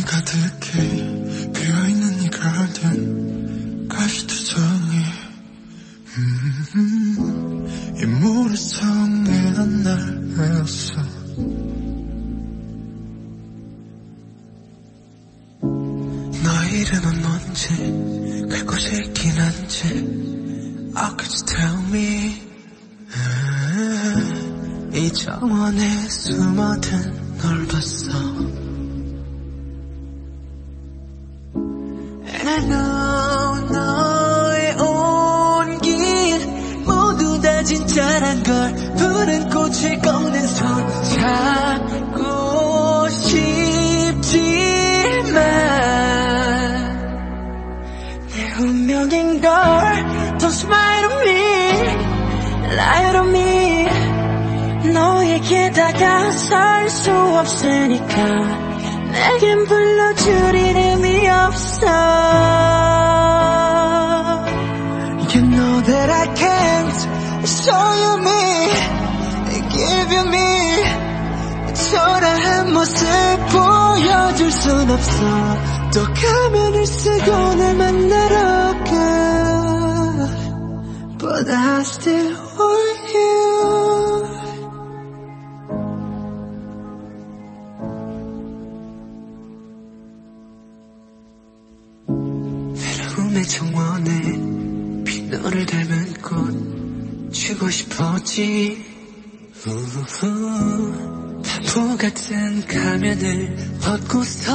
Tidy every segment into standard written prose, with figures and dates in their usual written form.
가득히 비어있는 이 가든 가시투성이 이 모래성에 난 날 외웠어. 너 이름은 뭔지 그곳에 있긴 한지 How could you tell me? 이 정원에 숨어든 널 봤어. And I know 너의 온길 모두 다 진짜란 걸 푸른 꽃을 꺾는 손 잡고 싶지만 내 운명인 걸 Don't smile on me, lie on me. 너에게 다가설 수 없으니까 내겐 불러줄 이름이 없어. You know that I can't show you me, give you me. 초라한 모습 보여줄 순 없어. 또 가면을 쓰고 날 만나러 가. But I still want you. 외로움의 정원에 빈 너를 닮은 꽃 주고 싶었지. 바보 같은 가면을 벗고서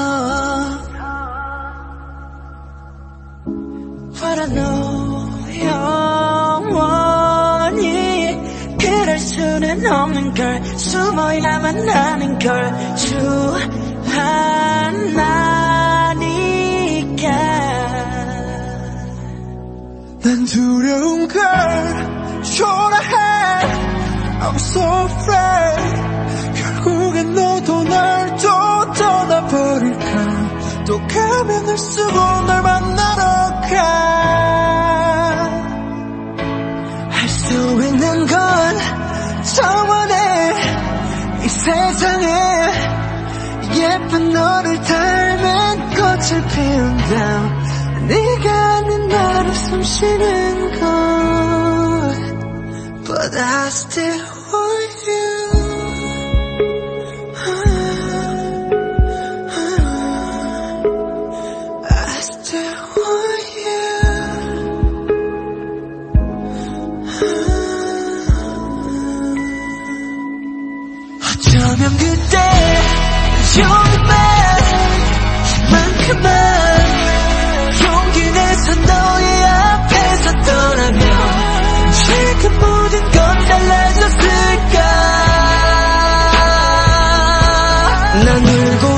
But I know 영원히 그럴 수는 없는 걸 숨어야만 하는 걸 주하나니까 난 두려운 걸 초라해 I'm so afraid 결국엔 너도 날 또 떠나버릴까. 또 가면을 쓰고 널 만나러 가. 할 수 있는 건 정원에 이 세상에 예쁜 너를 닮은 꽃을 피운다. 네가 아닌 나로 숨쉬는 곳 But I still want you. 어쩌면 그때 이만큼만 용기 내서 너의 앞에서 떠나면 지금 모든 건 달라졌을까. 난 울고